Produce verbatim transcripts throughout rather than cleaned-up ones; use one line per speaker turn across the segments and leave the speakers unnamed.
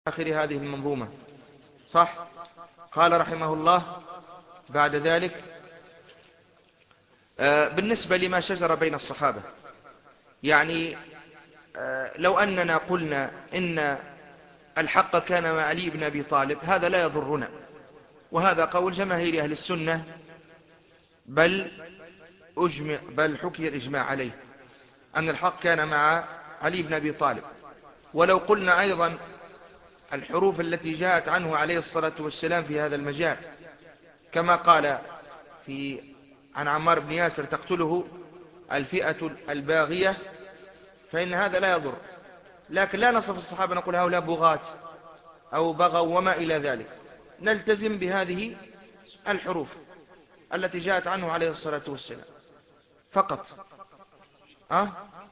آخر هذه المنظومة. صح؟ قال رحمه الله بعد ذلك: آه بالنسبة لما شجر بين الصحابة، يعني آه لو أننا قلنا إن الحق كان مع علي بن أبي طالب هذا لا يضرنا، وهذا قول جماهير أهل السنة، بل أجمع بل حكي الإجماع عليه أن الحق كان مع علي بن أبي طالب. ولو قلنا أيضا الحروف التي جاءت عنه عليه الصلاة والسلام في هذا المجال، كما قال في عن عمار بن ياسر: تقتله الفئة الباغية، فإن هذا لا يضر. لكن لا نصف الصحابة نقول هؤلاء بغاة أو بغوا وما إلى ذلك، نلتزم بهذه الحروف التي جاءت عنه عليه الصلاة والسلام فقط. أه؟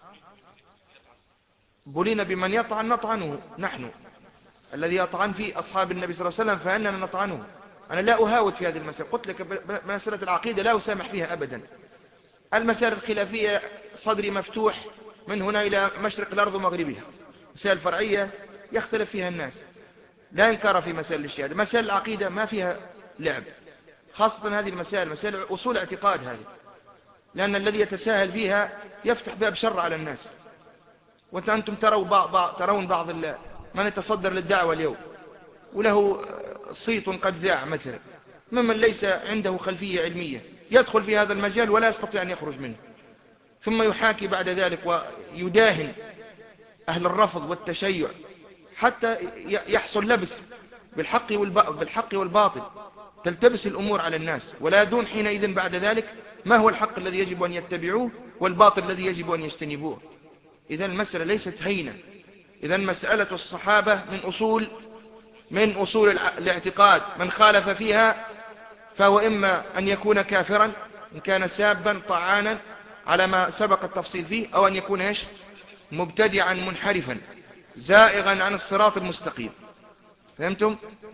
بلينا بمن يطعن نطعنه، نحن الذي يطعن في أصحاب النبي صلى الله عليه وسلم فإننا نطعنه. أنا لا أهاود في هذه المسألة، قلت لك مسألة العقيدة لا أسامح فيها أبدا. المسائل الخلافية صدري مفتوح من هنا إلى مشرق الأرض ومغربها. مسائل فرعية يختلف فيها الناس، لا إنكار في مسائل الشهادة. مسائل العقيدة ما فيها لعب، خاصة هذه المسائل، مسائل أصول اعتقاد هذه، لأن الذي يتساهل فيها يفتح باب شر على الناس. وأنت أنتم ترون بعض ترون بعض من يتصدر للدعوة اليوم وله صيت قد ذاع مثلا، ممن ليس عنده خلفية علمية، يدخل في هذا المجال ولا يستطيع أن يخرج منه، ثم يحاكي بعد ذلك ويداهن أهل الرفض والتشيع حتى يحصل لبس بالحق بالحق والباطل، تلتبس الأمور على الناس، ولا يدون حينئذ بعد ذلك ما هو الحق الذي يجب أن يتبعوه والباطل الذي يجب أن يجتنبوه. إذن المسألة ليست هينة. إذن مسألة الصحابة من أصول من أصول الاعتقاد، من خالف فيها فهو إما أن يكون كافرا إن كان سابا طعانا على ما سبق التفصيل فيه، أو أن يكون إيش؟ مبتدعا منحرفا زائغا عن الصراط المستقيم. فهمتم؟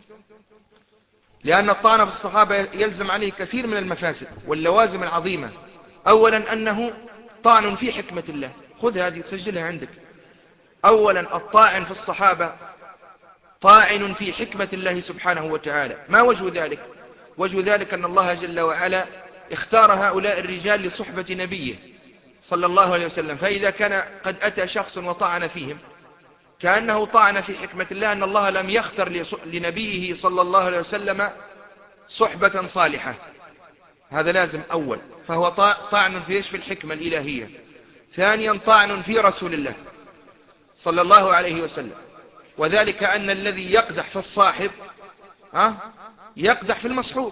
لأن الطعن في الصحابة يلزم عليه كثير من المفاسد واللوازم العظيمة. أولا أنه طعن في حكمة الله، خذ هذه سجلها عندك. أولا الطاعن في الصحابة طاعن في حكمة الله سبحانه وتعالى. ما وجه ذلك؟ وجه ذلك أن الله جل وعلا اختار هؤلاء الرجال لصحبة نبيه صلى الله عليه وسلم، فإذا كان قد أتى شخص وطعن فيهم كأنه طعن في حكمة الله، أن الله لم يختر لنبيه صلى الله عليه وسلم صحبة صالحة. هذا لازم أول، فهو طعن في في الحكمة الإلهية. ثانيا طعن في رسول الله صلى الله عليه وسلم، وذلك أن الذي يقدح في الصاحب ها يقدح في المصحوب.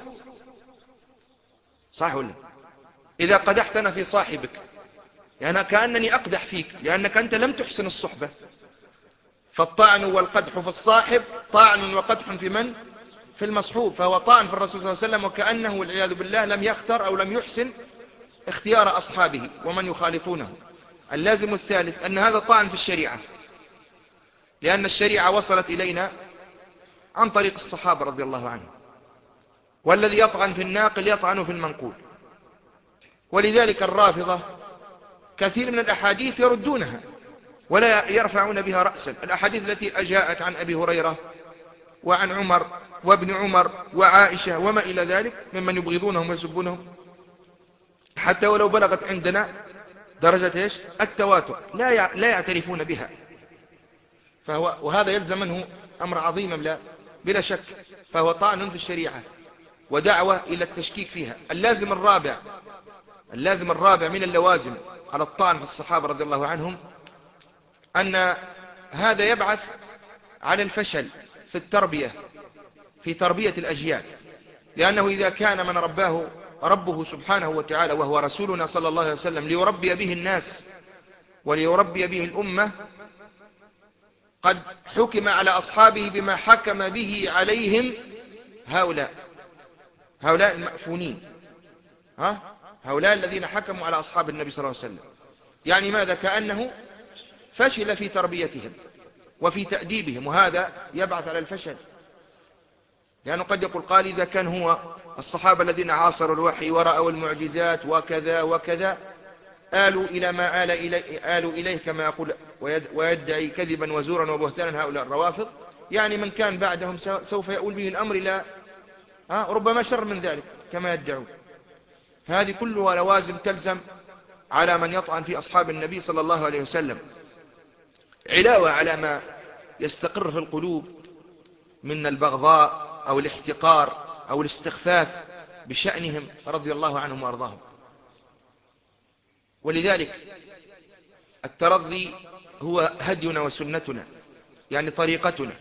صح ولا؟ إذا قدحتنا في صاحبك يعني كأنني أقدح فيك، لأنك أنت لم تحسن الصحبة. فالطعن والقدح في الصاحب طعن وقدح في من؟ في المصحوب. فهو طعن في الرسول صلى الله عليه وسلم، وكأنه والعياذ بالله لم يختر أو لم يحسن اختيار أصحابه ومن يخالطونه. اللازم الثالث أن هذا طعن في الشريعة، لأن الشريعة وصلت إلينا عن طريق الصحابة رضي الله عنهم، والذي يطعن في الناقل يطعن في المنقول. ولذلك الرافضة كثير من الأحاديث يردونها ولا يرفعون بها رأسا. الأحاديث التي جاءت عن أبي هريرة وعن عمر وابن عمر وعائشة وما إلى ذلك ممن يبغضونهم ويسبونهم، حتى ولو بلغت عندنا درجة إيش؟ التواتر، لا لا يعترفون بها. فهو وهذا يلزم منه أمر عظيم بلا, بلا شك. فهو طعن في الشريعة ودعوة إلى التشكيك فيها. اللازم الرابع اللازم الرابع من اللوازم على الطعن في الصحابة رضي الله عنهم أن هذا يبعث على الفشل في التربية، في تربية الأجيال. لأنه إذا كان من رباه ربه سبحانه وتعالى وهو رسولنا صلى الله عليه وسلم ليربي به الناس وليربي به الأمة، قد حكم على أصحابه بما حكم به عليهم هؤلاء هؤلاء المأفونين، ها؟ هؤلاء الذين حكموا على أصحاب النبي صلى الله عليه وسلم. يعني ماذا؟ كأنه فشل في تربيتهم وفي تأديبهم، وهذا يبعث على الفشل. لأنه قد يقول قال إذا كان هو الصحابة الذين عاصروا الوحي ورأوا المعجزات وكذا وكذا آلوا إلى ما آل إليه, آلوا إليه كما يقول ويدعي كذبا وزورا وبهتانا هؤلاء الروافض، يعني من كان بعدهم سوف يؤول به الأمر إلى ربما شر من ذلك كما يدعون. فهذه كلها لوازم تلزم على من يطعن في أصحاب النبي صلى الله عليه وسلم، علاوة على ما يستقر في القلوب من البغضاء أو الاحتقار أو الاستخفاف بشأنهم رضي الله عنهم وأرضاهم. ولذلك الترضي هو هدينا وسنتنا، يعني طريقتنا،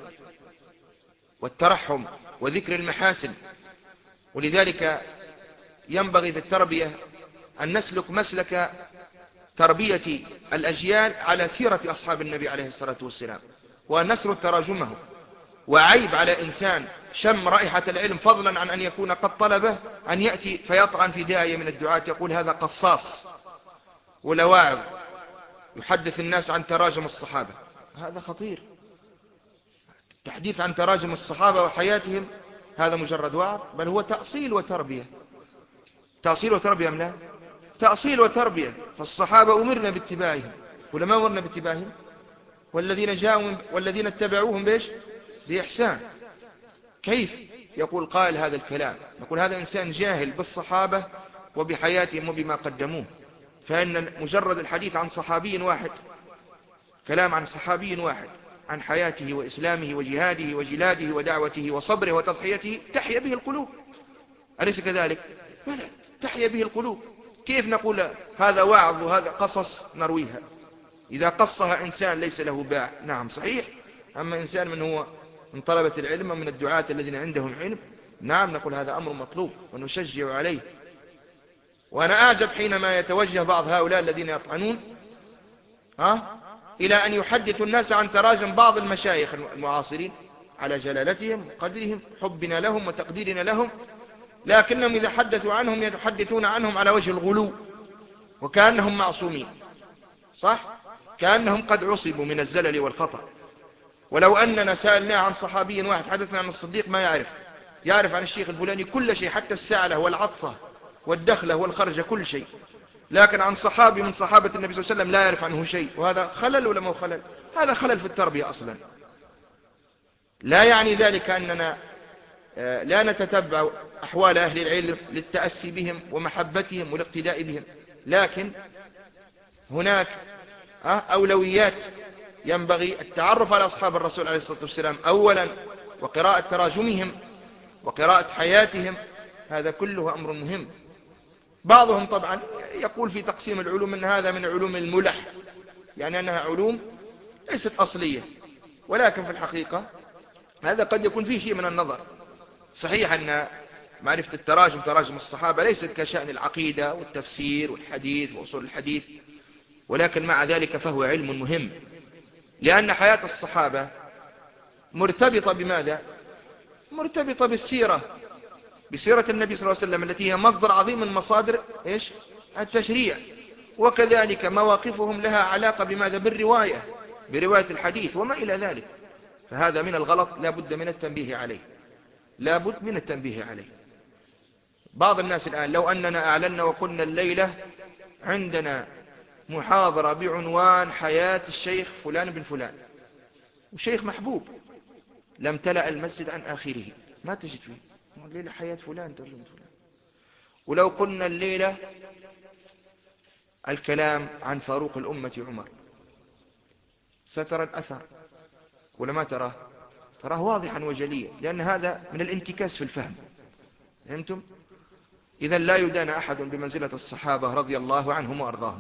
والترحم وذكر المحاسن. ولذلك ينبغي في التربية أن نسلك مسلك تربية الأجيال على سيرة أصحاب النبي عليه الصلاة والسلام، وأن نسرد تراجمهم. وعيب على إنسان شم رائحة العلم فضلا عن أن يكون قد طلبه أن يأتي فيطعن في داعية من الدعاة يقول هذا قصاص ولا واعظ يحدث الناس عن تراجم الصحابة. هذا خطير. التحديث عن تراجم الصحابة وحياتهم هذا مجرد وعظ؟ بل هو تأصيل وتربية. تأصيل وتربية أم لا؟ تأصيل وتربية. فالصحابة أمرنا باتباعهم ولا ما أمرنا باتباعهم؟ والذين جاءوا من والذين اتبعوهم بإيش؟ بإحسان. كيف يقول قائل هذا الكلام؟ نقول هذا إنسان جاهل بالصحابة وبحياتهم وبما قدموه. فإن مجرد الحديث عن صحابي واحد، كلام عن صحابي واحد، عن حياته وإسلامه وجهاده وجلاده ودعوته وصبره وتضحيته، تحيا به القلوب، أليس كذلك؟ بلى تحيا به القلوب. كيف نقول هذا وعظ وهذا قصص نرويها؟ إذا قصها إنسان ليس له باع نعم صحيح، أما إنسان من هو من طلبة العلم ومن الدعاة الذين عندهم علم نعم نقول هذا أمر مطلوب ونشجع عليه. وأنا أعجب حينما يتوجه بعض هؤلاء الذين يطعنون ها إلى أن يحدثوا الناس عن تراجم بعض المشايخ المعاصرين على جلالتهم وقدرهم حبنا لهم وتقديرنا لهم، لكنهم إذا حدثوا عنهم يتحدثون عنهم على وجه الغلو وكأنهم معصومين، صح؟ كأنهم قد عصبوا من الزلل والخطأ. ولو أننا سألناه عن صحابي واحد حدثنا عن الصديق ما يعرف، يعرف عن الشيخ الفلاني كل شيء، حتى السعلة والعطفة والدخلة والخرجة كل شيء، لكن عن صحابي من صحابة النبي صلى الله عليه وسلم لا يعرف عنه شيء. وهذا خلل ولا مو خلل؟ هذا خلل في التربية أصلا. لا يعني ذلك أننا لا نتتبع أحوال أهل العلم للتأسي بهم ومحبتهم والاقتداء بهم، لكن هناك أولويات. ينبغي التعرف على أصحاب الرسول عليه الصلاة والسلام أولا، وقراءة تراجمهم وقراءة حياتهم، هذا كله أمر مهم. بعضهم طبعا يقول في تقسيم العلوم أن هذا من علوم الملح، يعني أنها علوم ليست أصلية، ولكن في الحقيقة هذا قد يكون فيه شيء من النظر. صحيح أن معرفة التراجم تراجم الصحابة ليست كشأن العقيدة والتفسير والحديث وأصول الحديث، ولكن مع ذلك فهو علم مهم، لأن حياة الصحابة مرتبطة بماذا؟ مرتبطة بالسيرة، بسيرة النبي صلى الله عليه وسلم التي هي مصدر عظيم من مصادر إيش؟ التشريع. وكذلك مواقفهم لها علاقة بماذا؟ بالرواية، برواية الحديث وما إلى ذلك. فهذا من الغلط لا بد من التنبيه عليه، لا بد من التنبيه عليه. بعض الناس الآن لو أننا أعلنا وقلنا الليلة عندنا محاضرة بعنوان حياة الشيخ فلان بن فلان، وشيخ محبوب، لم تلأ المسجد عن آخره، ما تجد فيه الليلة حياة فلان ترجمة فلان. ولو قلنا الليلة الكلام عن فاروق الأمة عمر، سترى الأثر ولا ما تراه؟ تراه واضحا وجليا، لأن هذا من الانتكاس في الفهم. فهمتم؟ إذن لا يدان أحد بمنزلة الصحابة رضي الله عنهم وأرضاهم.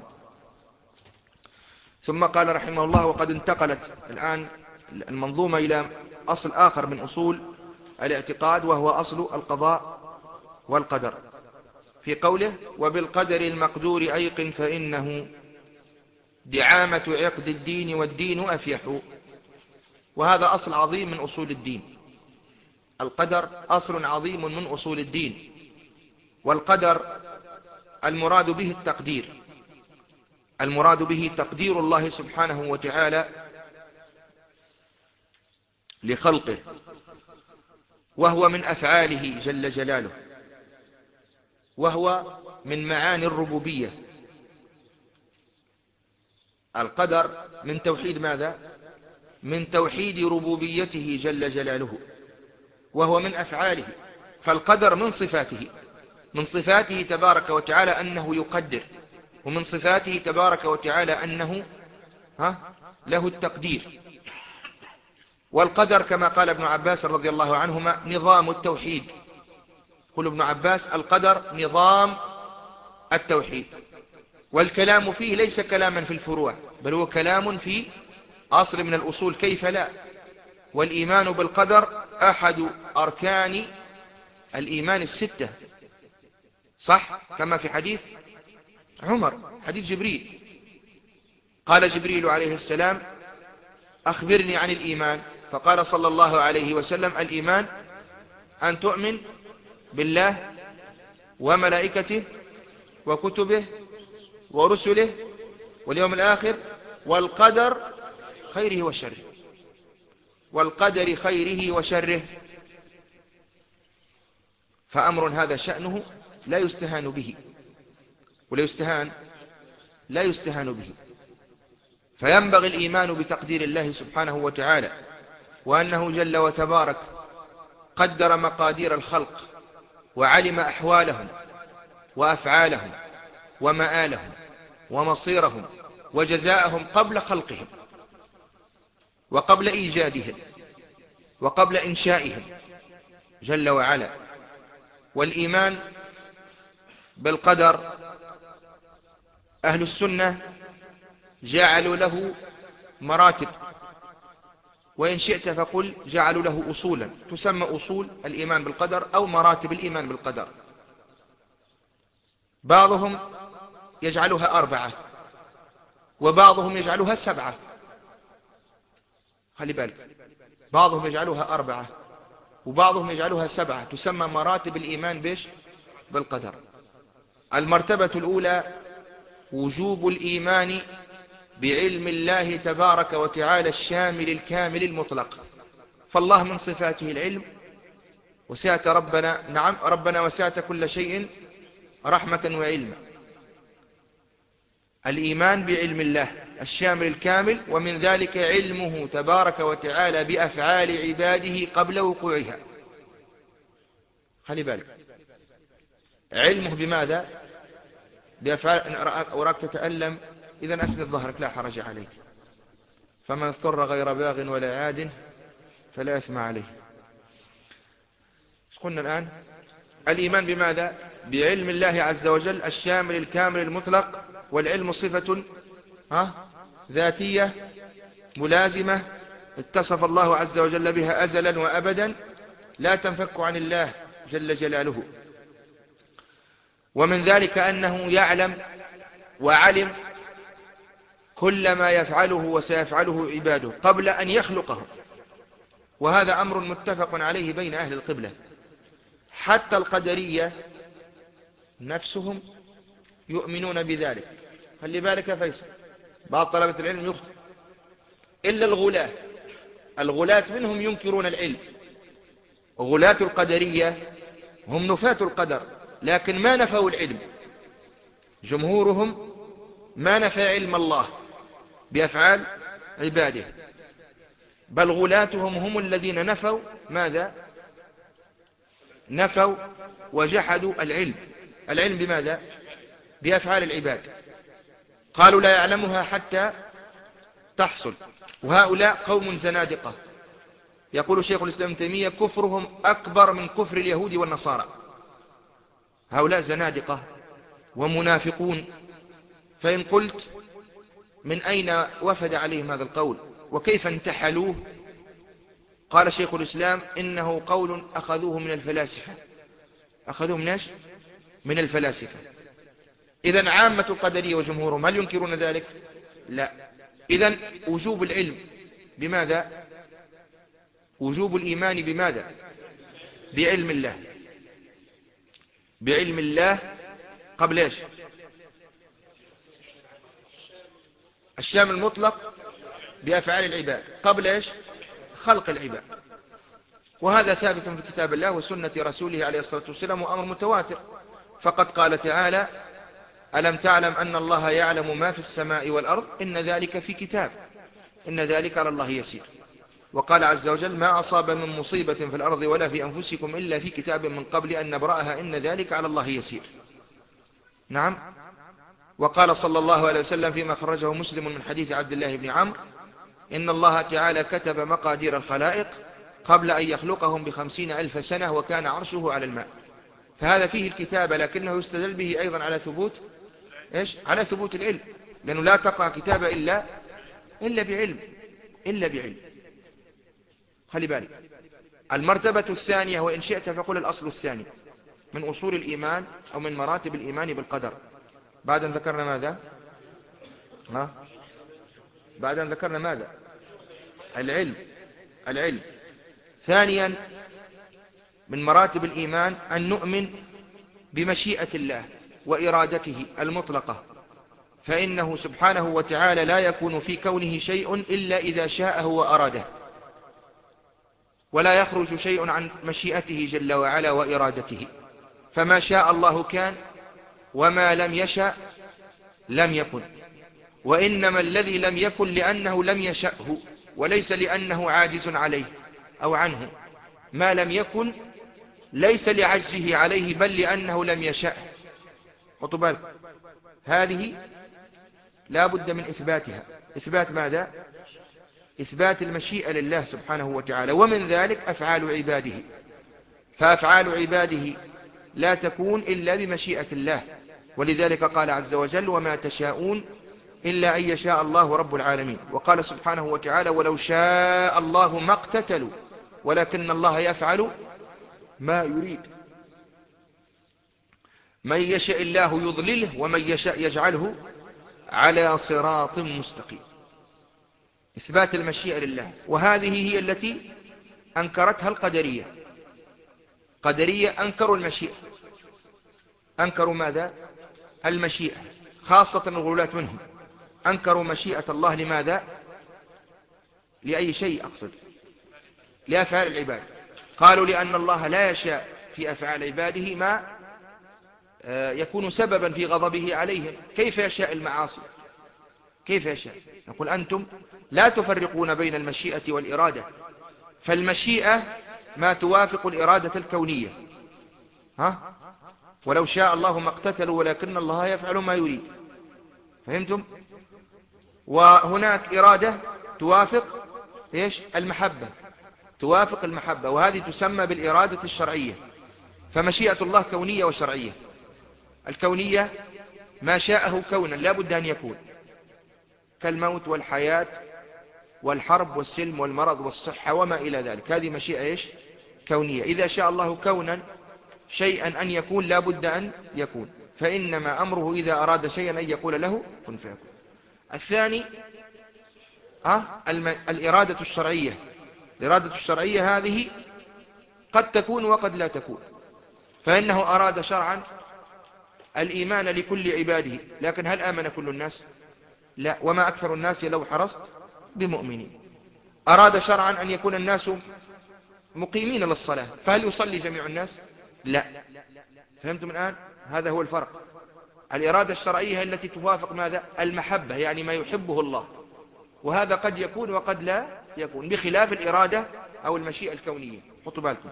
ثم قال رحمه الله: وقد انتقلت الآن المنظومة إلى أصل آخر من أصول الاعتقاد، وهو أصل القضاء والقدر، في قوله: وبالقدر المقدور أيقن فإنه دعامة عقد الدين والدين أفيح. وهذا أصل عظيم من أصول الدين. القدر أصل عظيم من أصول الدين. والقدر المراد به التقدير، المراد به تقدير الله سبحانه وتعالى لخلقه، وهو من أفعاله جل جلاله، وهو من معاني من توحيد ربوبيته جل جلاله، وهو من أفعاله. فالقدر من صفاته، من صفاته تبارك وتعالى أنه يقدر، ومن صفاته تبارك وتعالى أنه ها له التقدير. والقدر كما قال ابن عباس رضي الله عنهما نظام التوحيد. يقول ابن عباس القدر نظام التوحيد، والكلام فيه ليس كلاما في الفروع، بل هو كلام في أصل من الأصول، كيف لا. والإيمان بالقدر أحد أركان الإيمان الستة، صح؟ كما في حديث عمر، حديث جبريل، قال جبريل عليه السلام أخبرني عن الإيمان، فقال صلى الله عليه وسلم الإيمان أن تؤمن بالله وملائكته وكتبه ورسله واليوم الآخر والقدر خيره وشره، والقدر خيره وشره. فأمر هذا شأنه لا يستهان به، ولا يستهان لا يستهان به. فينبغي الإيمان بتقدير الله سبحانه وتعالى، وأنه جل وتبارك قدر مقادير الخلق، وعلم أحوالهم وأفعالهم ومآلهم ومصيرهم وجزاءهم قبل خلقهم وقبل إيجادهم وقبل إنشائهم جل وعلا. والإيمان بالقدر أهل السنة جعلوا له مراتب، وإن شئت فقل جعلوا له أصولا تسمى أصول الإيمان بالقدر أو مراتب الإيمان بالقدر. بعضهم يجعلها أربعة، وبعضهم يجعلها سبعة. خلي بالك، بعضهم يجعلها أربعة وبعضهم يجعلها سبعة، تسمى مراتب الإيمان بيش بالقدر. المرتبة الأولى وجوب الإيمان بعلم الله تبارك وتعالى الشامل الكامل المطلق. فالله من صفاته العلم، وسعت ربنا نعم ربنا وسعت كل شيء رحمة وعلما. الإيمان بعلم الله الشامل الكامل، ومن ذلك علمه تبارك وتعالى بأفعال عباده قبل وقوعها. خلي بالك، علمه بماذا؟ بأفعال. أراك تتألم، إذن أسند ظهرك لا حرج عليك. فمن اضطر غير باغ ولا عاد فلا إثم عليه. ايش قلنا الآن؟ الإيمان بماذا؟ بعلم الله عز وجل الشامل الكامل المطلق. والعلم صفة ها ذاتية ملازمة اتصف الله عز وجل بها أزلا وأبدا، لا تنفك عن الله جل جلاله. ومن ذلك أنه يعلم وعلم كل ما يفعله وسيفعله عباده قبل أن يخلقهم، وهذا أمر متفق عليه بين أهل القبلة. حتى القدرية نفسهم يؤمنون بذلك. خلي بالك يا فيصل، بعض طلبة العلم يخطئ، إلا الغلاة. الغلاة منهم ينكرون العلم. غلاة القدرية هم نفاة القدر، لكن ما نفوا العلم. جمهورهم ما نفى علم الله بأفعال عباده، بل غلاتهم هم الذين نفوا ماذا؟ نفوا وجحدوا العلم. العلم بماذا؟ بأفعال العباد. قالوا لا يعلمها حتى تحصل. وهؤلاء قوم زنادقة. يقول شيخ الإسلام ابن تيمية كفرهم أكبر من كفر اليهود والنصارى. هؤلاء زنادقة ومنافقون. فإن قلت من أين وفد عليهم هذا القول وكيف انتحلوه؟ قال شيخ الإسلام إنه قول أخذوه من الفلاسفة. أخذوه من إيش؟ من الفلاسفة. إذن عامة القدرية وجمهورهم هل ينكرون ذلك؟ لا. إذن وجوب العلم بماذا؟ وجوب الإيمان بماذا؟ بعلم الله. بعلم الله قبل إيش؟ الشامل المطلق بأفعال العباد قبل إيش؟ خلق العباد. وهذا ثابت في كتاب الله وسنة رسوله عليه الصلاة والسلام، وأمر متواتر. فقد قال تعالى ألم تعلم أن الله يعلم ما في السماء والأرض إن ذلك في كتاب. إن ذلك على الله يسير. وقال عز وجل ما أصاب من مصيبة في الأرض ولا في أنفسكم إلا في كتاب من قبل أن نبرأها إن ذلك على الله يسير. نعم. وقال صلى الله عليه وسلم فيما خرجه مسلم من حديث عبد الله بن عمرو إن الله تعالى كتب مقادير الخلائق قبل أن يخلقهم بخمسين ألف سنة وكان عرشه على الماء. فهذا فيه الكتابة، لكنه يستدل به أيضا على ثبوت إيش؟ على ثبوت العلم، لأنه لا تقع كتابة إلا إلا بعلم إلا بعلم. خلي بالك. المرتبة الثانية، وإن شئت فقل الأصل الثاني من أصول الإيمان أو من مراتب الإيمان بالقدر، بعد أن ذكرنا ماذا؟ ها؟ بعد أن ذكرنا ماذا؟ العلم. العلم. ثانيا من مراتب الإيمان أن نؤمن بمشيئة الله وإرادته المطلقة، فإنه سبحانه وتعالى لا يكون في كونه شيء إلا إذا شاءه وأراده، ولا يخرج شيء عن مشيئته جل وعلا وإرادته، فما شاء الله كان وما لم يشاء لم يكن. وإنما الذي لم يكن لأنه لم يشأه وليس لأنه عاجز عليه أو عنه. ما لم يكن ليس لعجزه عليه بل لأنه لم يشأه. خطوا بالك، هذه لا بد من إثباتها. إثبات ماذا؟ إثبات المشيئة لله سبحانه وتعالى، ومن ذلك أفعال عباده، فأفعال عباده لا تكون إلا بمشيئة الله، ولذلك قال عز وجل وما تشاءون إلا أن يشاء الله رب العالمين. وقال سبحانه وتعالى ولو شاء الله ما اقتتلوا ولكن الله يفعل ما يريد. من يشاء الله يضلله ومن يشاء يجعله على صراط مستقيم. إثبات المشيئة لله، وهذه هي التي أنكرتها القدرية. قدرية أنكروا المشيئة. أنكروا ماذا؟ المشيئة، خاصة الغلاة منهم أنكروا مشيئة الله. لماذا؟ لأي شيء أقصد؟ لأفعال العباد. قالوا لأن الله لا يشاء في أفعال عباده ما يكون سببا في غضبه عليهم. كيف يشاء المعاصي؟ كيف يشاء؟ نقول أنتم لا تفرقون بين المشيئة والإرادة، فالمشيئة ما توافق الإرادة الكونية. ها؟ ولو شاء الله ما اقتتلوا ولكن الله يفعل ما يريد. فهمتم؟ وهناك إرادة توافق إيش؟ المحبة، توافق المحبة، وهذه تسمى بالإرادة الشرعية. فمشيئة الله كونية وشرعية. الكونية ما شاءه كونا لا بد أن يكون، كالموت والحياة والحرب والسلم والمرض والصحة وما إلى ذلك، هذه مشيئة إيش؟ كونية. إذا شاء الله كونا شيئا أن يكون لا بد أن يكون، فإنما أمره إذا أراد شيئا أن يقول له كن فيكون. الثاني أه الإرادة الشرعية. الإرادة الشرعية هذه قد تكون وقد لا تكون، فإنه أراد شرعا الإيمان لكل عباده، لكن هل آمن كل الناس؟ لا، وما أكثر الناس لو حرصت بمؤمنين. أراد شرعا أن يكون الناس مقيمين للصلاة، فهل يصلي جميع الناس؟ لا. فهمتم الآن؟ هذا هو الفرق. الإرادة الشرعية التي توافق ماذا؟ المحبة، يعني ما يحبه الله، وهذا قد يكون وقد لا يكون، بخلاف الإرادة أو المشيئة الكونية. حطوا بالكم.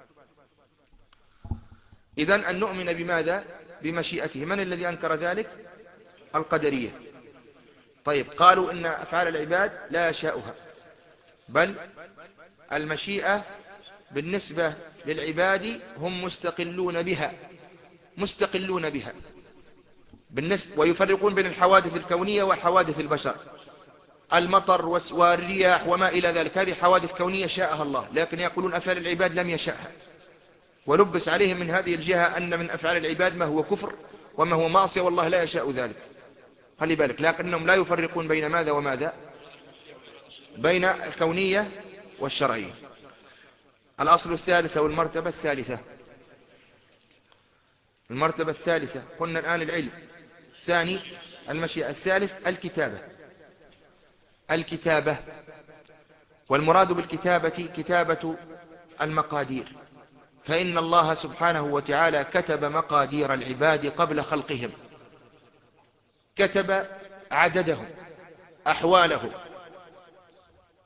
إذن أن نؤمن بماذا؟ بمشيئته. من الذي أنكر ذلك؟ القدرية. طيب، قالوا إن أفعال العباد لا يشاؤها، بل المشيئة بالنسبة للعباد هم مستقلون بها، مستقلون بها بالنسبة. ويفرقون بين الحوادث الكونية وحوادث البشر، المطر والرياح وما إلى ذلك، هذه حوادث كونية شاءها الله، لكن يقولون أفعال العباد لم يشاءها، ولبس عليهم من هذه الجهة أن من أفعال العباد ما هو كفر وما هو معصية، والله لا يشاء ذلك. خلي بالك، لكنهم لا يفرقون بين ماذا وماذا؟ بين الكونية والشرعية. الأصل الثالث أو المرتبة الثالثة. المرتبة الثالثة قلنا الآن العلم، الثاني المشيئة، الثالث الكتابة. الكتابة، والمراد بالكتابة كتابة المقادير، فإن الله سبحانه وتعالى كتب مقادير العباد قبل خلقهم، كتب عددهم، أحوالهم،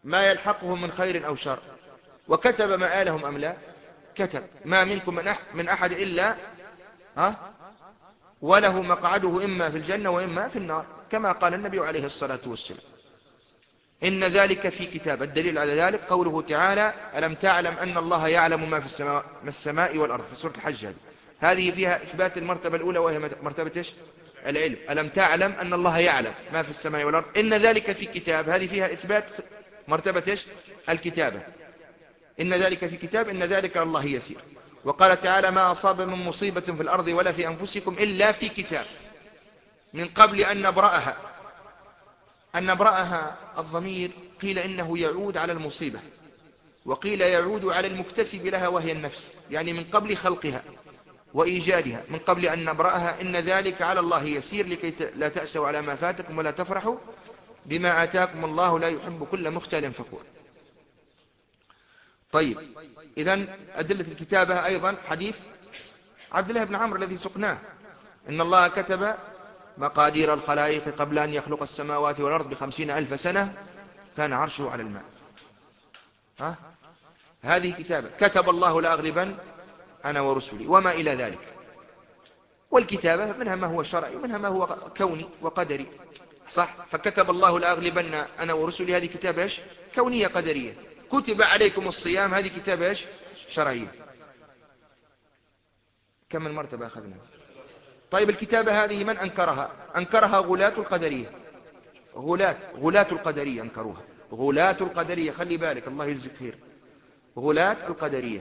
ما يلحقه من خير أو شر، وكتب مآلهم أم لا؟ كتب. ما منكم من أح من أحد إلا ها وله مقعده إما في الجنة وإما في النار، كما قال النبي عليه الصلاة والسلام. إن ذلك في كتاب. الدليل على ذلك قوله تعالى: ألم تعلم أن الله يعلم ما في السماء, ما السماء والأرض، في سورة الحج. هذه هذه فيها إثبات المرتبة الأولى، وهي مرتبة إيش؟ العلم. ألم تعلم أن الله يعلم ما في السماء والأرض. إن ذلك في كتاب، هذه فيها إثبات مرتبة إيش؟ الكتابة. إن ذلك في كتاب، إن ذلك على الله يسير. وقال تعالى: ما أصاب من مصيبة في الأرض ولا في أنفسكم إلا في كتاب من قبل أن نبرأها. أن نبرأها الضمير قيل إنه يعود على المصيبة، وقيل يعود على المكتسب لها وهي النفس، يعني من قبل خلقها وإيجادها، من قبل أن نبرأها. إن ذلك على الله يسير لكي لا تأسوا على ما فاتكم ولا تفرحوا بما آتاكم الله لا يحب كل مختال فخور. طيب، إذن أدلة الكتابة أيضا حديث عبد الله بن عمرو الذي سقناه: إن الله كتب مقادير الخلائق قبل أن يخلق السماوات والأرض بخمسين ألف سنة، كان عرشه على الماء. ها؟ هذه كتابة. كتب الله لأغلبن أنا ورسلي، وما إلى ذلك. والكتابة منها ما هو شرعي ومنها ما هو كوني وقدري، صح؟ فكتب الله لأغلبن أنا ورسلي، هذه كتابة إيش؟ كونية قدرية. كتب عليكم الصيام، هذه كتابة إيش؟ شرعية. كم من مرتبة أخذنا؟ طيب، الكتابة هذه من أنكرها؟ أنكرها غلاة القدرية. غلاة غلاة القدرية أنكروها. غلاة القدرية، خلي بالك، الله يجزيك خير. غلاة القدرية.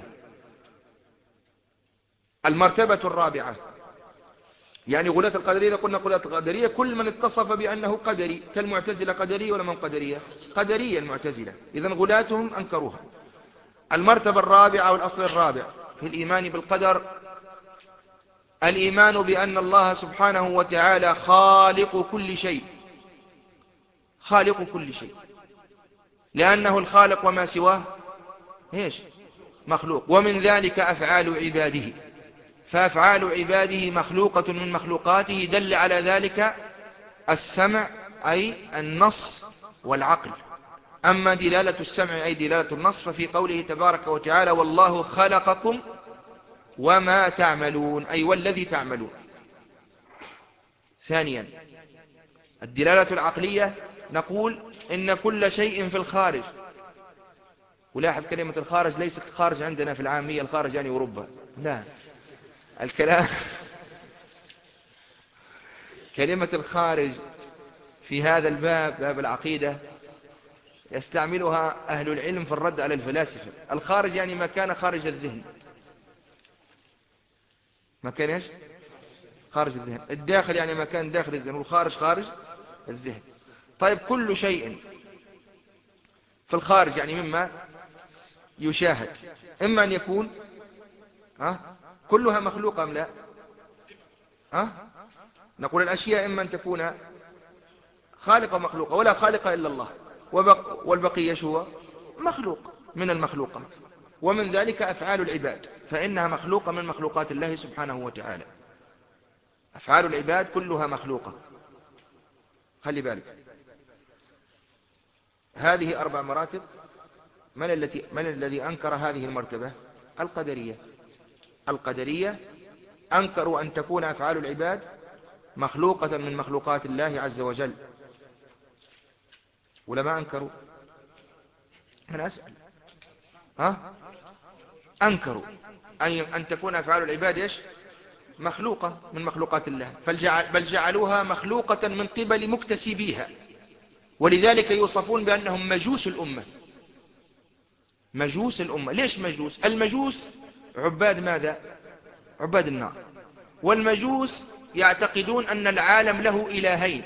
المرتبة الرابعة، يعني غلاة القدرية، إذا قلنا غلاة القدرية كل من اتصف بأنه قدري، كالمعتزلة قدرية ولا من قدرية؟ قدرية المعتزلة. إذن غلاتهم أنكروها. المرتبة الرابعة والأصل الرابع في الإيمان بالقدر: الإيمان بأن الله سبحانه وتعالى خالق كل شيء. خالق كل شيء، لأنه الخالق وما سواه إيش؟ مخلوق. ومن ذلك أفعال عباده، فأفعال عباده مخلوقة من مخلوقاته. دل على ذلك السمع أي النص والعقل. أما دلالة السمع أي دلالة النص ففي قوله تبارك وتعالى: والله خلقكم وما تعملون، أي والذي تعملون. ثانيا، الدلالة العقلية، نقول إن كل شيء في الخارج. ولاحظ كلمة الخارج ليست الخارج عندنا في العامية الخارج يعني أوروبا، لا، الكلام كلمة الخارج في هذا الباب، باب العقيدة، يستعملها أهل العلم في الرد على الفلاسفة. الخارج يعني ما كان خارج الذهن. ما كان إيش؟ خارج الذهن. الداخل يعني ما كان داخل الذهن، والخارج خارج الذهن. طيب، كل شيء في الخارج يعني مما يشاهد، إما أن يكون أه؟ كلها مخلوقة أم لا؟ أه؟ نقول الأشياء إما أن تكون خالقة ومخلوقة، ولا خالق إلا الله، والبقية شو؟ مخلوق من المخلوقات. ومن ذلك أفعال العباد، فإنها مخلوقة من مخلوقات الله سبحانه وتعالى. أفعال العباد كلها مخلوقة. خلي بالك، هذه أربع مراتب. من التي من الذي أنكر هذه المرتبة؟ القدرية. القدرية أنكروا أن تكون أفعال العباد مخلوقة من مخلوقات الله عز وجل، ولا ما أنكروا؟ أنا أسأل. ها؟ أنكروا أن أن تكون أفعال العباد إيش؟ مخلوقة من مخلوقات الله، بل جعلوها مخلوقة من قبل مكتسبيها. ولذلك يوصفون بأنهم مجوس الأمة. مجوس الأمة. ليش مجوس؟ المجوس عباد ماذا؟ عباد النار. والمجوس يعتقدون أن العالم له إلهين: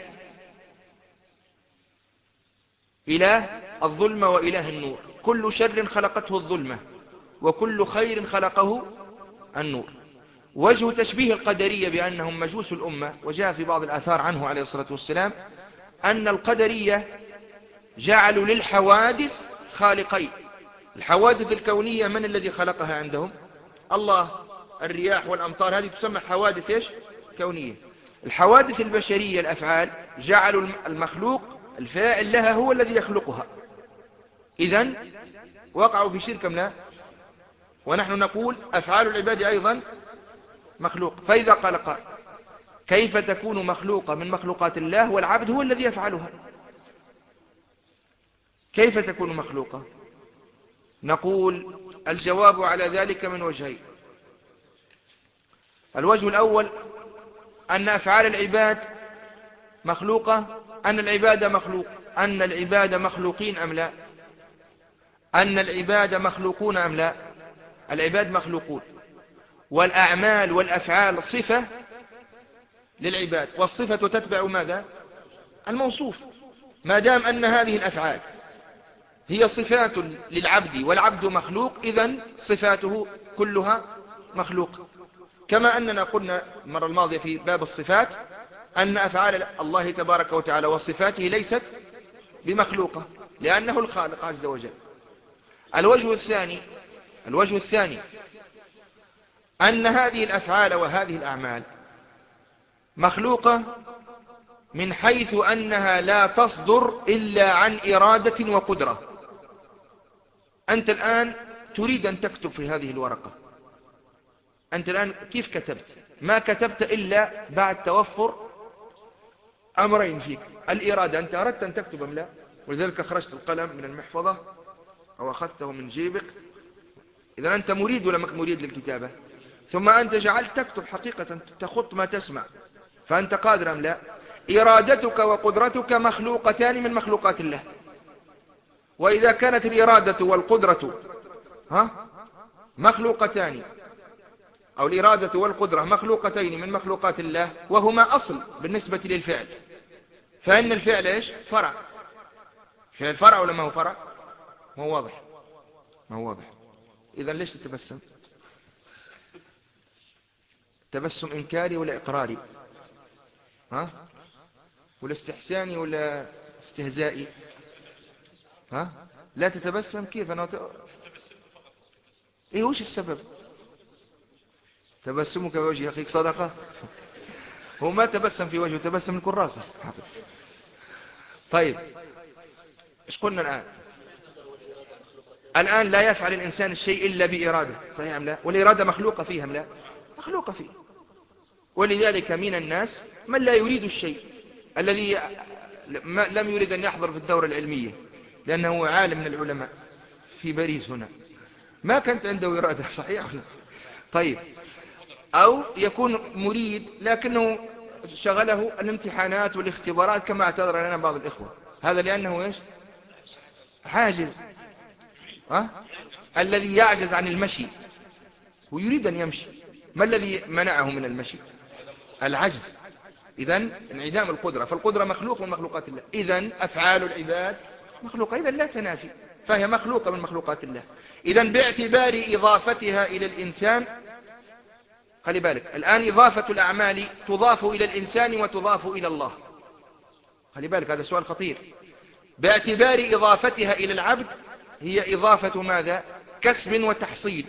إله الظلمة وإله النور. كل شر خلقته الظلمة، وكل خير خلقه النور. وجه تشبيه القدرية بأنهم مجوس الأمة، وجاء في بعض الآثار عنه عليه الصلاة والسلام أن القدرية جعلوا للحوادث خالقين. الحوادث الكونية من الذي خلقها عندهم؟ الله. الرياح والأمطار هذه تسمى حوادث إيش؟ كونية. الحوادث البشرية الأفعال جعلوا المخلوق الفاعل لها هو الذي يخلقها. إذن وقعوا في شرك أم لا؟ ونحن نقول أفعال العباد أيضا مخلوق. فإذا قال قائل كيف تكون مخلوقة من مخلوقات الله والعبد هو الذي يفعلها؟ كيف تكون مخلوقة؟ نقول الجواب على ذلك من وجهين. الوجه الأول أن أفعال العباد مخلوقة، أن العباد مخلوق أن العباد مخلوقين أم لا؟ أن العباد مخلوقون أم لا؟ العباد مخلوقون، والأعمال والأفعال صفة للعباد، والصفة تتبع ماذا؟ الموصوف. ما دام أن هذه الأفعال هي صفات للعبد والعبد مخلوق، إذن صفاته كلها مخلوق. كما أننا قلنا المرة الماضية في باب الصفات أن أفعال الله تبارك وتعالى وصفاته ليست بمخلوقة لأنه الخالق عز وجل. الوجه الثاني الوجه الثاني أن هذه الأفعال وهذه الأعمال مخلوقة من حيث أنها لا تصدر إلا عن إرادة وقدرة. أنت الآن تريد أن تكتب في هذه الورقة، أنت الآن كيف كتبت؟ ما كتبت إلا بعد توفر أمرين فيك: الإرادة، أنت أردت أن تكتب أم لا؟ ولذلك أخرجت القلم من المحفظة أو أخذته من جيبك. إذا أنت مريد ولا مك مريد للكتابة؟ ثم أنت جعلت تكتب حقيقة، تخط ما تسمع، فأنت قادر أم لا؟ إرادتك وقدرتك مخلوقتان من مخلوقات الله. وإذا كانت الإرادة والقدرة ها مخلوقتان، أو الإرادة والقدرة مخلوقتين من مخلوقات الله وهما أصل بالنسبة للفعل، فإن الفعل إيش؟ فرع. فعل فرع ولا ما هو فرع؟ ما هو واضح؟ ما هو واضح. إذن ليش تتبسم؟ تبسم إنكاري ولا إقراري؟ ها؟ ولا استحساني ولا استهزائي؟ ها؟ لا تتبسم كيف؟ أنا ت... إيه وش السبب؟ تبسمك بوجه أخيك صدقة؟ هو ما تبسم في وجهه، تبسم الكراسة. طيب إيش قلنا الآن؟ الآن لا يفعل الإنسان الشيء إلا بإرادة، صحيح أم لا؟ والإرادة مخلوقة فيها أم لا؟ مخلوقة فيه. ولذلك من الناس من لا يريد الشيء، الذي لم يريد أن يحضر في الدورة العلمية لأنه عالم من العلماء في باريس هنا، ما كانت عنده إرادة، صحيح؟ طيب، أو يكون مريد لكنه شغله الامتحانات والاختبارات كما اعتذر لنا بعض الإخوة. هذا لأنه إيش؟ عاجز. أه؟ الذي يعجز عن المشي ويريد أن يمشي، ما الذي منعه من المشي؟ العجز. إذن انعدام القدرة، فالقدرة مخلوق من مخلوقات الله. إذن أفعال العباد مخلوقة، إذن لا تنافي، فهي مخلوقة من مخلوقات الله. إذن باعتبار إضافتها إلى الإنسان، خلي بالك الآن إضافة الأعمال تضاف إلى الإنسان وتضاف إلى الله، خلي بالك هذا سؤال خطير. باعتبار إضافتها إلى العبد هي إضافة ماذا؟ كسب وتحصيل.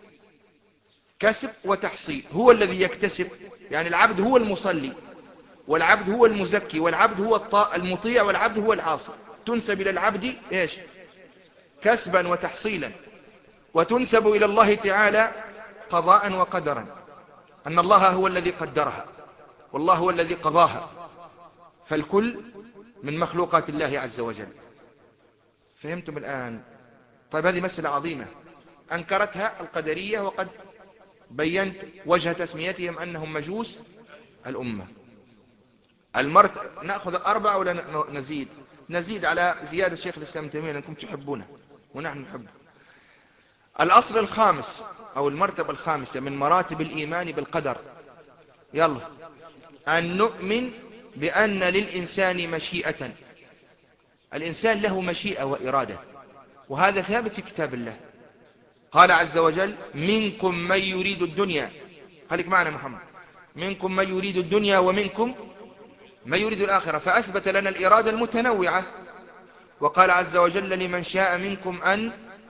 كسب وتحصيل، هو الذي يكتسب، يعني العبد هو المصلي، والعبد هو المزكي، والعبد هو المطيع، والعبد هو العاصي. تنسب إلى العبد إيش؟ كسبا وتحصيلا. وتنسب إلى الله تعالى قضاء وقدرا، أن الله هو الذي قدرها والله هو الذي قضاها، فالكل من مخلوقات الله عز وجل. فهمتم الآن؟ طيب هذه مسألة عظيمة أنكرتها القدرية، وقد بينت وجه تسميتهم أنهم مجوس الأمة. المرت نأخذ أربعة ولا نزيد؟ نزيد على زيادة شيخ الإسلام تيمية لأنكم تحبونه ونحن نحبه. الأصل الخامس أو المرتبة الخامسة من مراتب الإيمان بالقدر، يلا، أن نؤمن بأن للإنسان مشيئة. الإنسان له مشيئة وإرادة، وهذا ثابت في كتاب الله. قال عز وجل: منكم من يريد الدنيا، خليك معنا محمد، منكم من يريد الدنيا ومنكم من يريد الآخرة، فأثبت لنا الإرادة المتنوعة. وقال عز وجل: لمن شاء منكم أن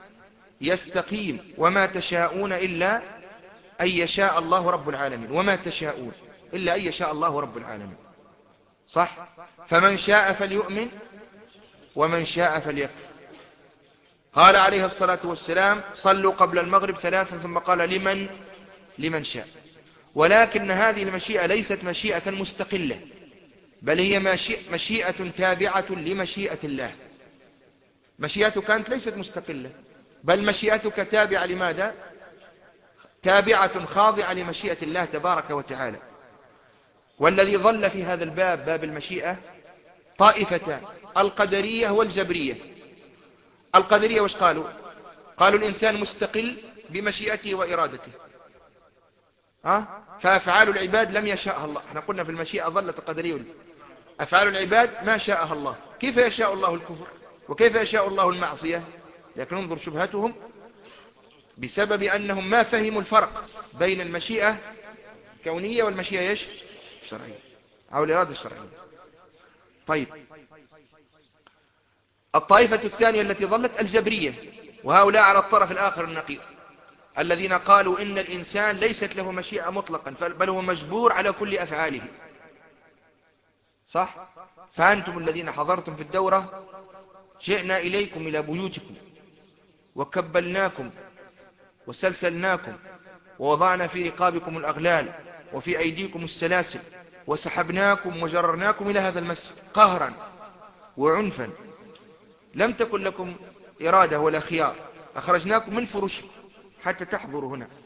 يستقيم وما تشاءون إلا أن يشاء الله رب العالمين، وما تشاءون إلا أن يشاء الله رب العالمين، صح؟ فمن شاء فليؤمن ومن شاء فليكفر. قال عليه الصلاة والسلام صلوا قبل المغرب ثلاثا ثم قال لمن لمن شاء. ولكن هذه المشيئة ليست مشيئة مستقلة، بل هي مشيئة تابعة لمشيئة الله. مشيئتك أنت ليست مستقلة، بل مشيئتك تابعة لماذا؟ تابعة خاضعة لمشيئة الله تبارك وتعالى. والذي ظل في هذا الباب، باب المشيئة، طائفتان: القدرية والجبرية. القدرية وش قالوا؟ قالوا الإنسان مستقل بمشيئته وإرادته، ها؟ فأفعال العباد لم يشاءها الله. احنا قلنا في المشيئة ظلت القدرية، أفعال العباد ما شاءها الله. كيف يشاء الله الكفر؟ وكيف يشاء الله المعصية؟ لكن انظر شبهتهم، بسبب أنهم ما فهموا الفرق بين المشيئة الكونية والمشيئة ايش؟ الشرعية أو الإرادة الشرعية. طيب، الطائفة الثانية التي ظلت الجبرية، وهؤلاء على الطرف الآخر النقيض، الذين قالوا إن الإنسان ليست له مشيئة مطلقا، بل هو مجبور على كل أفعاله. صح؟ فأنتم الذين حضرتم في الدورة جئنا إليكم إلى بيوتكم وكبلناكم وسلسلناكم ووضعنا في رقابكم الأغلال وفي أيديكم السلاسل وسحبناكم وجررناكم إلى هذا المسجد قهرا وعنفا. لم تكن لكم إرادة ولا خيار، أخرجناكم من فرشكم حتى تحضروا هنا.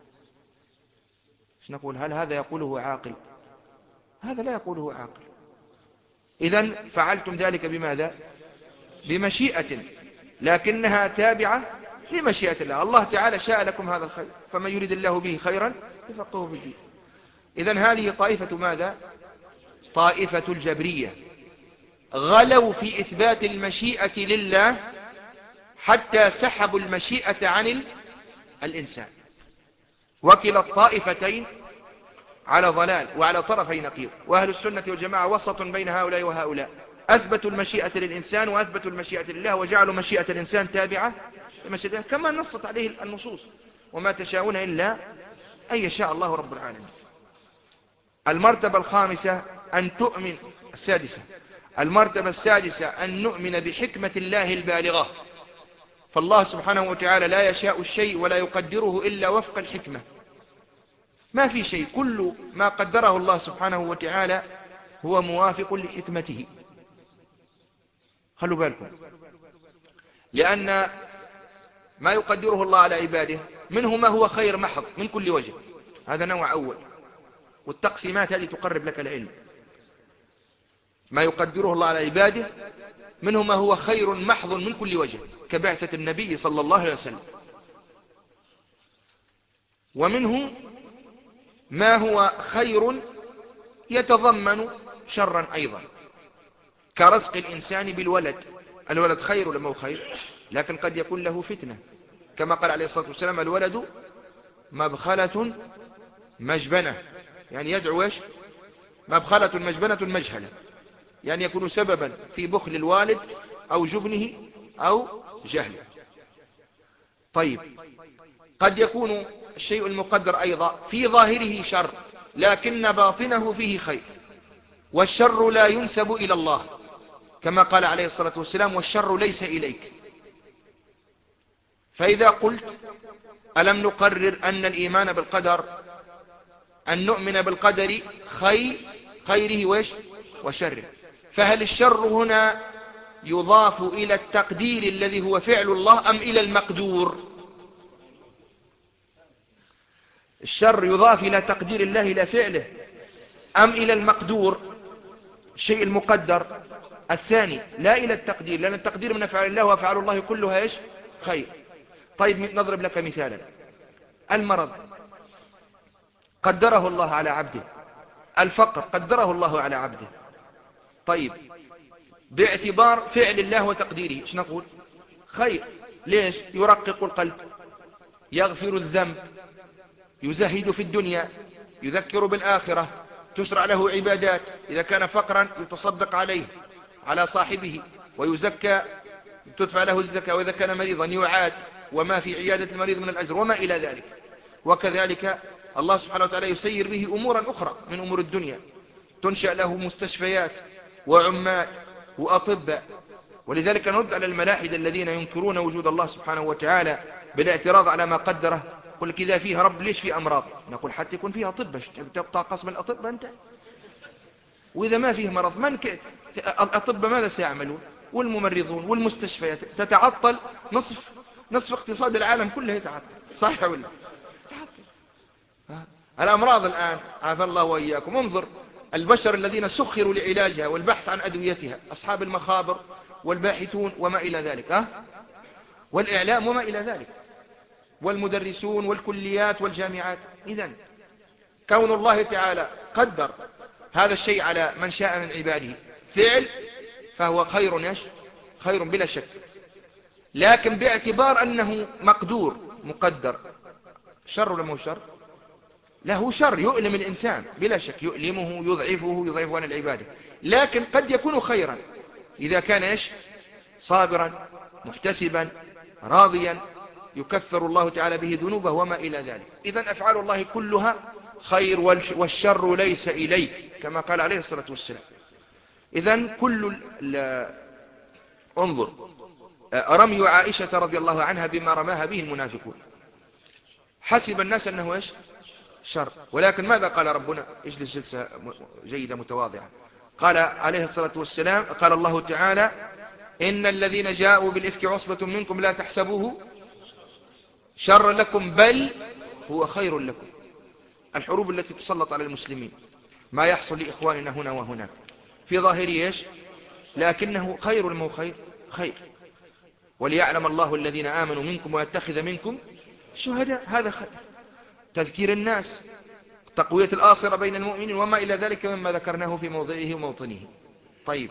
ايش نقول؟ هل هذا يقوله عاقل؟ هذا لا يقوله عاقل. إذن فعلتم ذلك بماذا؟ بمشيئة، لكنها تابعة لمشيئة الله. الله تعالى شاء لكم هذا الخير، فمن يريد الله به خيرا يفقهه في الدين. إذن هذه طائفة ماذا؟ طائفة الجبرية، غلوا في إثبات المشيئة لله حتى سحبوا المشيئة عن الإنسان. وكلا الطائفتين على ضلال وعلى طرفي نقيض. وأهل السنة والجماعة وسط بين هؤلاء وهؤلاء، أثبتوا المشيئة للإنسان وأثبتوا المشيئة لله، وجعلوا مشيئة الإنسان تابعة لمشيئة الله كما نصت عليه النصوص: وما تشاءون إلا أن يشاء الله رب العالمين. المرتبة الخامسة أن تؤمن السادسة المرتبة السادسة أن نؤمن بحكمة الله البالغة. فالله سبحانه وتعالى لا يشاء الشيء ولا يقدره إلا وفق الحكمة. ما في شيء، كل ما قدره الله سبحانه وتعالى هو موافق لحكمته. خلوا بالكم، لأن ما يقدره الله على عباده منه ما هو خير محض من كل وجه، هذا نوع أول. والتقسيمات هذه تقرب لك العلم. ما يقدره الله على عباده منه ما هو خير محض من كل وجه، كبعثة النبي صلى الله عليه وسلم. ومنه ما هو خير يتضمن شرا أيضا، كرزق الإنسان بالولد. الولد خير لما هو خير، لكن قد يكون له فتنة، كما قال عليه الصلاة والسلام: الولد مبخلة مجبنة، يعني يدعو ايش؟ مبخلة مجبنة مجهلة، يعني يكون سببا في بخل الوالد أو جبنه أو جهله. طيب، قد يكون الشيء المقدر أيضا في ظاهره شر، لكن باطنه فيه خير، والشر لا ينسب إلى الله، كما قال عليه الصلاة والسلام: والشر ليس إليك. فإذا قلت ألم نقرر أن الإيمان بالقدر أن نؤمن بالقدر خير خيره وش وشره، فهل الشر هنا يضاف إلى التقدير الذي هو فعل الله أم إلى المقدور؟ الشر يضاف إلى تقدير الله إلى فعله أم إلى المقدور الشيء المقدر؟ الثاني، لا إلى التقدير، لأن التقدير من أفعال الله وأفعال الله كلها إيش؟ خير. طيب، نضرب لك مثالا: المرض قدره الله على عبده، الفقر قدره الله على عبده. طيب، باعتبار فعل الله وتقديره ايش نقول؟ خير. ليش؟ يرقق القلب، يغفر الذنب، يزهد في الدنيا، يذكر بالآخرة، تشرع له عبادات. إذا كان فقرا يتصدق عليه على صاحبه ويزكى، تدفع له الزكاة، وإذا كان مريضا يعاد، وما في عيادة المريض من الأجر وما إلى ذلك. وكذلك الله سبحانه وتعالى يسير به أمورا أخرى من أمور الدنيا، تنشأ له مستشفيات وعمال وأطباء. ولذلك نرد على الملاحد الذين ينكرون وجود الله سبحانه وتعالى بالاعتراض على ما قدره. قل لك إذا فيها رب ليش في أمراض؟ نقول حتى يكون فيها طب، تبقى قسم الأطباء أنت؟ وإذا ما فيه مرض من ك... الأطباء ماذا سيعملون؟ والممرضون والمستشفيات تتعطل، نصف نصف اقتصاد العالم كله يتعطل، صحيح ولا؟ يتعطل. الأمراض الآن عافى الله وإياكم، انظر البشر الذين سخروا لعلاجها والبحث عن أدويتها، أصحاب المخابر والباحثون وما إلى ذلك، أه؟ والإعلام وما إلى ذلك، والمدرسون والكليات والجامعات. إذن كون الله تعالى قدر هذا الشيء على من شاء من عباده فعل فهو خير، يش خير بلا شك، لكن باعتبار أنه مقدور مقدر، شر ولا مو شر؟ له شر، يؤلم الإنسان بلا شك، يؤلمه يضعفه يضعفه عن العبادة، لكن قد يكون خيرا إذا كان يش صابرا محتسبا راضيا، يكفر الله تعالى به ذنوبه وما إلى ذلك. إذن أفعال الله كلها خير، والشر ليس إليك كما قال عليه الصلاة والسلام. إذن كل انظر رمي عائشة رضي الله عنها بما رماها به المنافقون، حسب الناس أنه إيش شر، ولكن ماذا قال ربنا؟ اجلس جلسة جيدة متواضعة. قال عليه الصلاة والسلام، قال الله تعالى: إن الذين جاءوا بالإفك عصبة منكم لا تحسبوه شر لكم بل هو خير لكم. الحروب التي تسلط على المسلمين، ما يحصل لإخواننا هنا وهناك في ظاهر إيش، لكنه خير المو خير خير، وليعلم الله الذين آمنوا منكم ويتخذ منكم شهداء، هذا خير، تذكير الناس، تقوية الآصرة بين المؤمنين وما إلى ذلك مما ذكرناه في موضعه وموطنه. طيب،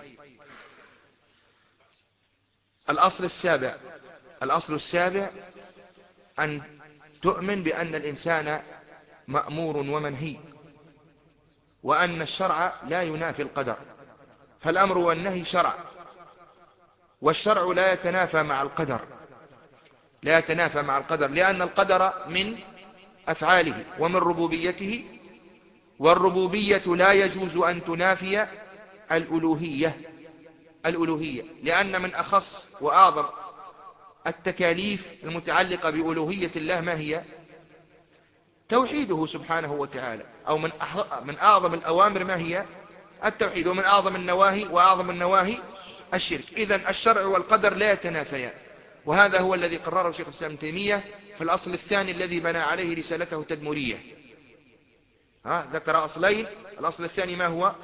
الأصل السابع الأصل السابع أن تؤمن بأن الإنسان مأمور ومنهي، وأن الشرع لا ينافي القدر، فالأمر والنهي شرع، والشرع لا يتنافى مع القدر، لا يتنافى مع القدر، لأن القدر من أفعاله ومن ربوبيته، والربوبية لا يجوز أن تنافي الألوهية الألوهية لأن من أخص وأعظم التكاليف المتعلقة بألوهية الله ما هي؟ توحيده سبحانه وتعالى، أو من من أعظم الأوامر ما هي؟ التوحيد، ومن أعظم النواهي وأعظم النواهي الشرك. إذن الشرع والقدر لا يتنافيان، وهذا هو الذي قرره شيخ الإسلام ابن تيمية في الأصل الثاني الذي بنى عليه رسالته التدمرية. ها، ذكر أصلين، الأصل الثاني ما هو؟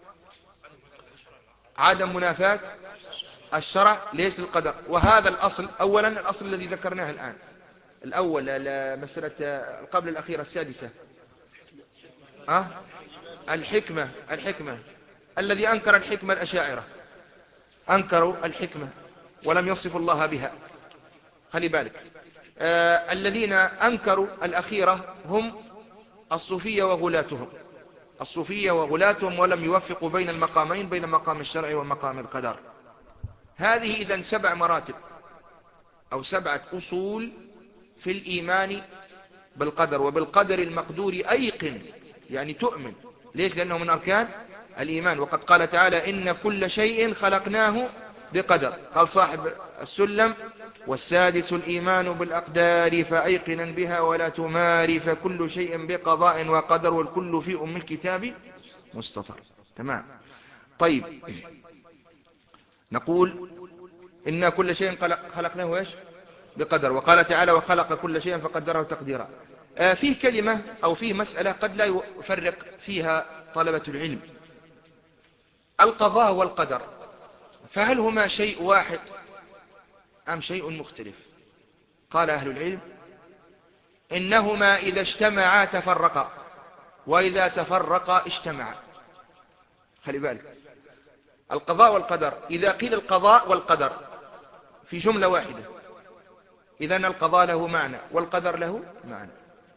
عدم منافاة الشرع ليش للقدر. وهذا الأصل أولا، الأصل الذي ذكرناه الآن الأول، مسألة قبل الأخيرة السادسة، أه؟ الحكمة الحكمة الذي أنكر الحكمة الأشاعرة، أنكروا الحكمة ولم يصف الله بها، خلي بالك. آه الذين أنكروا الأخيرة هم الصوفية وغلاتهم الصوفية وغلاتهم ولم يوفقوا بين المقامين، بين مقام الشرع ومقام القدر. هذه إذن سبع مراتب أو سبعة أصول في الإيمان بالقدر، وبالقدر المقدور أيقن، يعني تؤمن. ليش؟ لأنه من أركان الإيمان، وقد قال تعالى: إن كل شيء خلقناه بقدر. قال صاحب السلم: والسادس الإيمان بالأقدار فأيقنا بها ولا تماري، فكل شيء بقضاء وقدر والكل في أم الكتاب مستطر. تمام. طيب، نقول إن كل شيء خلقناه إيش؟ بقدر. وقال تعالى: وخلق كل شيء فقدره تقديرا. آه فيه كلمة أو فيه مسألة قد لا يفرق فيها طلبة العلم: القضاء والقدر، فهل هما شيء واحد أم شيء مختلف؟ قال أهل العلم: إنهما إذا اجتمعا تفرقا، وإذا تفرقا اجتمعا. خلي بالك، القضاء والقدر، إذا قيل القضاء والقدر في جملة واحدة، إذن القضاء له معنى والقدر له معنى.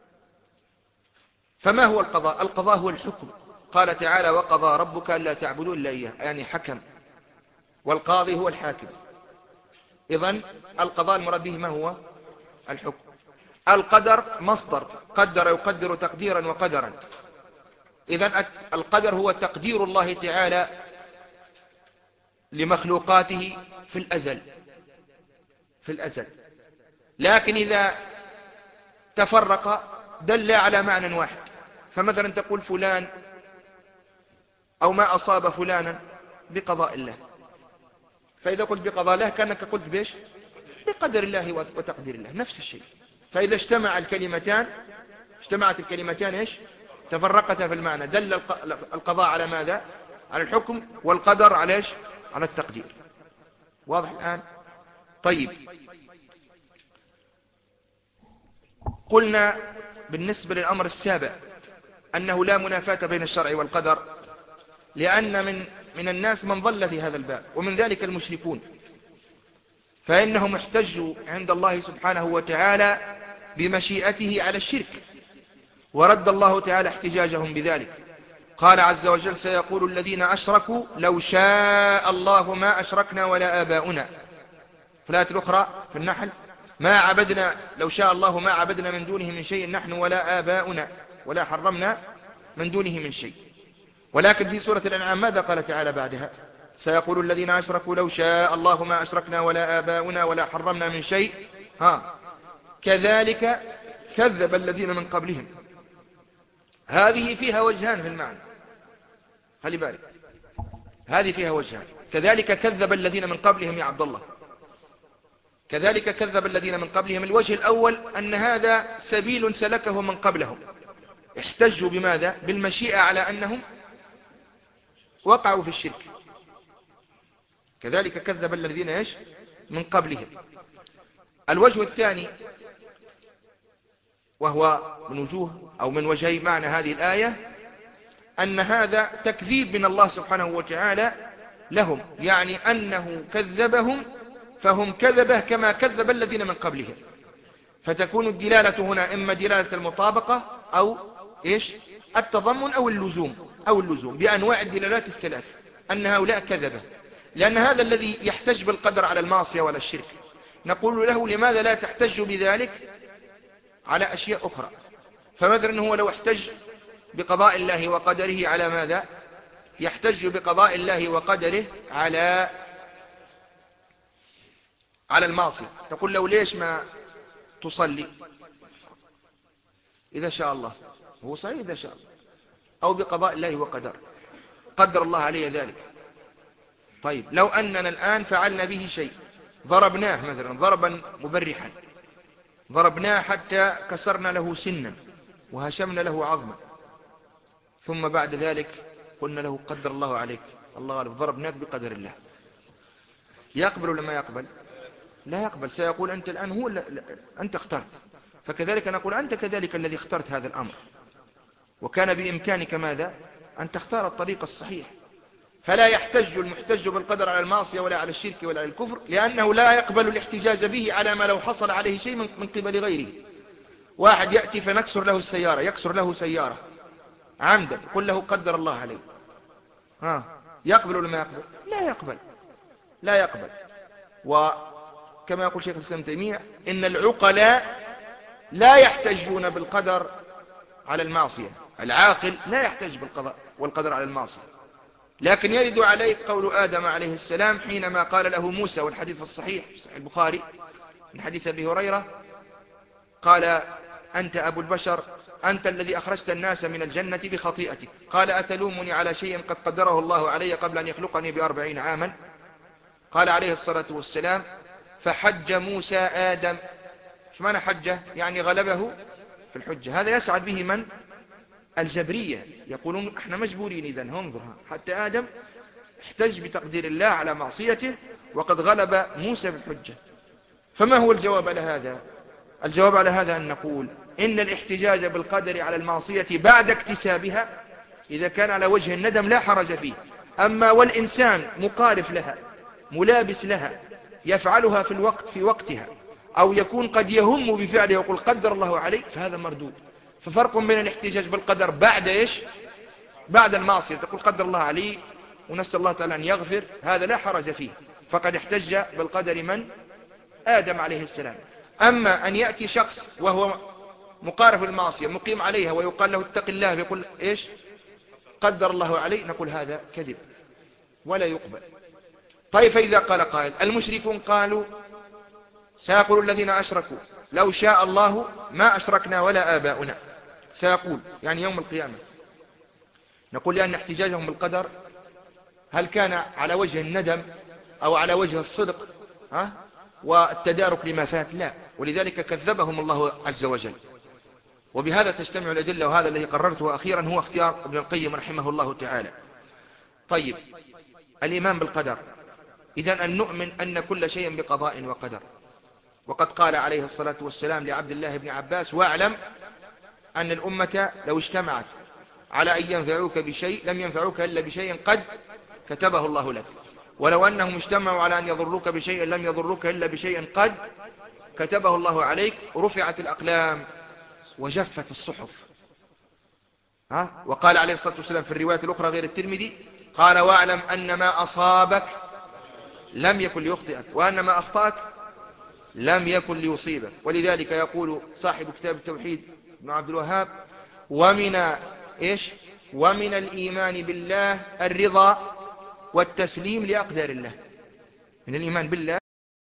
فما هو القضاء؟ القضاء هو الحكم. قال تعالى: وقضى ربك ألا تعبدوا إلا إياه، يعني حكم، والقاضي هو الحاكم. إذن القضاء المراد به ما هو؟ الحكم. القدر مصدر، قدر يقدر تقديرا وقدرا. إذن القدر هو تقدير الله تعالى لمخلوقاته في الأزل في الأزل لكن إذا تفرق دل على معنى واحد. فمثلا تقول فلان أو ما أصاب فلانا بقضاء الله، فإذا قلت بقضاء الله كأنك قلت بيش بقدر الله وتقدير الله، نفس الشيء. فإذا اجتمع الكلمتان اجتمعت الكلمتان إيش؟ تفرقتا في المعنى، دل القضاء على ماذا؟ على الحكم، والقدر على إيش؟ على التقدير. واضح الآن؟ طيب، قلنا بالنسبة للأمر السابع أنه لا منافاة بين الشرع والقدر، لأن من من الناس من ضل في هذا الباب، ومن ذلك المشركون، فإنهم احتجوا عند الله سبحانه وتعالى بمشيئته على الشرك، ورد الله تعالى احتجاجهم بذلك. قال عز وجل: سيقول الذين أشركوا لو شاء الله ما أشركنا ولا آباؤنا. في الآية الأخرى في النحل: ما عبدنا لو شاء الله ما عبدنا من دونه من شيء نحن ولا آباؤنا ولا حرمنا من دونه من شيء. ولكن في سورة الأنعام ماذا قال تعالى بعدها؟ سيقول الذين أشركوا لو شاء الله ما أشركنا ولا آباؤنا ولا حرمنا من شيء ها كذلك كذب الذين من قبلهم. هذه فيها وجهان في المعنى، خلي بالك، هذه فيها وجهان. كذلك كذب الذين من قبلهم يا عبد الله، كذلك كذب الذين من قبلهم. الوجه الأول أن هذا سبيل سلكه من قبلهم، احتجوا بماذا؟ بالمشيئة على أنهم وقعوا في الشرك. كذلك كذب الذين ايش من قبلهم. الوجه الثاني، وهو من وجوه أو من وجهي معنى هذه الآية، أن هذا تكذيب من الله سبحانه وتعالى لهم، يعني أنه كذبهم فهم كذبه كما كذب الذين من قبلهم. فتكون الدلالة هنا إما دلالة المطابقة أو إيش التضمن أو اللزوم أو اللزوم بأنواع الدلالات الثلاث، أن هؤلاء كذبه. لأن هذا الذي يحتج بالقدر على المعصية ولا الشرك، نقول له: لماذا لا تحتج بذلك على أشياء أخرى؟ فمثلا هو لو احتج بقضاء الله وقدره على ماذا؟ يحتج بقضاء الله وقدره على على المعصية. تقول له: ليش ما تصلي إذا شاء الله؟ هو صحيح إذا شاء الله، أو بقضاء الله وقدر، قدر الله عليه ذلك. طيب، لو أننا الآن فعلنا به شيء، ضربناه مثلا ضربا مبرحا، ضربناه حتى كسرنا له سنا وهشمنا له عظما، ثم بعد ذلك قلنا له: قدر الله عليك، الله غالب، ضربناك بقدر الله، يقبل ولا ما يقبل؟ لا يقبل. سيقول: أنت الآن هو أنت اخترت. فكذلك نقول: أنت كذلك الذي اخترت هذا الأمر، وكان بإمكانك ماذا؟ أن تختار الطريق الصحيح. فلا يحتج المحتج بالقدر على المعصية ولا على الشرك ولا على الكفر، لأنه لا يقبل الاحتجاج به على ما لو حصل عليه شيء من قبل غيره. واحد يأتي فنكسر له السيارة، يكسر له سيارة عمدا، يقول له: قدر الله عليه، ها يقبل ولا ما يقبل؟ لا يقبل، لا يقبل. وكما يقول شيخ الإسلام تيمية: إن العقلاء لا يحتجون بالقدر على المعصية، العاقل لا يحتج بالقضاء والقدر على المعصية. لكن يرد عليه قول آدم عليه السلام حينما قال له موسى، والحديث الصحيح في صحيح البخاري من حديث أبي هريرة، قال: أنت أبو البشر، أنت الذي أخرجت الناس من الجنة بخطيئتك، قال: أتلومني على شيء قد قدره الله علي قبل أن يخلقني بأربعين عاما؟ قال عليه الصلاة والسلام: فحج موسى آدم. شو معنى حجه؟ يعني غلبه في الحجة. هذا يسعد به من؟ الجبرية، يقولون احنا مجبورين إذن. انظر، حتى آدم احتج بتقدير الله على معصيته وقد غلب موسى بالحجة. فما هو الجواب على هذا؟ الجواب على هذا أن نقول إن الاحتجاج بالقدر على المعصية بعد اكتسابها إذا كان على وجه الندم لا حرج فيه. أما والإنسان مقارف لها ملابس لها يفعلها في الوقت في وقتها، أو يكون قد يهم بفعله ويقول قدر الله عليه، فهذا مردود. ففرق بين الاحتجاج بالقدر بعد إيش؟ بعد المعصية، تقول قدر الله عليه ونسأل الله تعالى أن يغفر، هذا لا حرج فيه، فقد احتج بالقدر من؟ آدم عليه السلام. أما أن يأتي شخص وهو مقارف المعصية مقيم عليها ويقال له اتق الله، يقول إيش؟ قدر الله عليه، نقول هذا كذب ولا يقبل. طيب فإذا قال قائل المشركون قالوا سيقول الذين أشركوا لو شاء الله ما أشركنا ولا آباؤنا، سيقول يعني يوم القيامة. نقول لأن احتجاجهم بالقدر هل كان على وجه الندم أو على وجه الصدق ها والتدارك لما فات؟ لا، ولذلك كذبهم الله عز وجل. وبهذا تجتمع الأدلة، وهذا الذي قررته أخيرا هو اختيار ابن القيم رحمه الله تعالى. طيب الإيمان بالقدر، إذن أن نؤمن أن كل شيء بقضاء وقدر. وقد قال عليه الصلاة والسلام لعبد الله بن عباس: واعلم أن الأمة لو اجتمعت على أن ينفعوك بشيء لم ينفعوك إلا بشيء قد كتبه الله لك، ولو أنهم اجتمعوا على أن يضروك بشيء لم يضروك إلا بشيء قد كتبه الله عليك. رفعت الأقلام وجفت الصحف. ها؟ وقال عليه الصلاة والسلام في الرواية الأخرى غير الترمذي قال: واعلم أن ما أصابك لم يكن ليخطئك، وأن ما أخطأك لم يكن ليصيبك. ولذلك يقول صاحب كتاب التوحيد ابن عبد الوهاب: ومن إيش ومن الإيمان بالله الرضا والتسليم لأقدار الله. من الإيمان بالله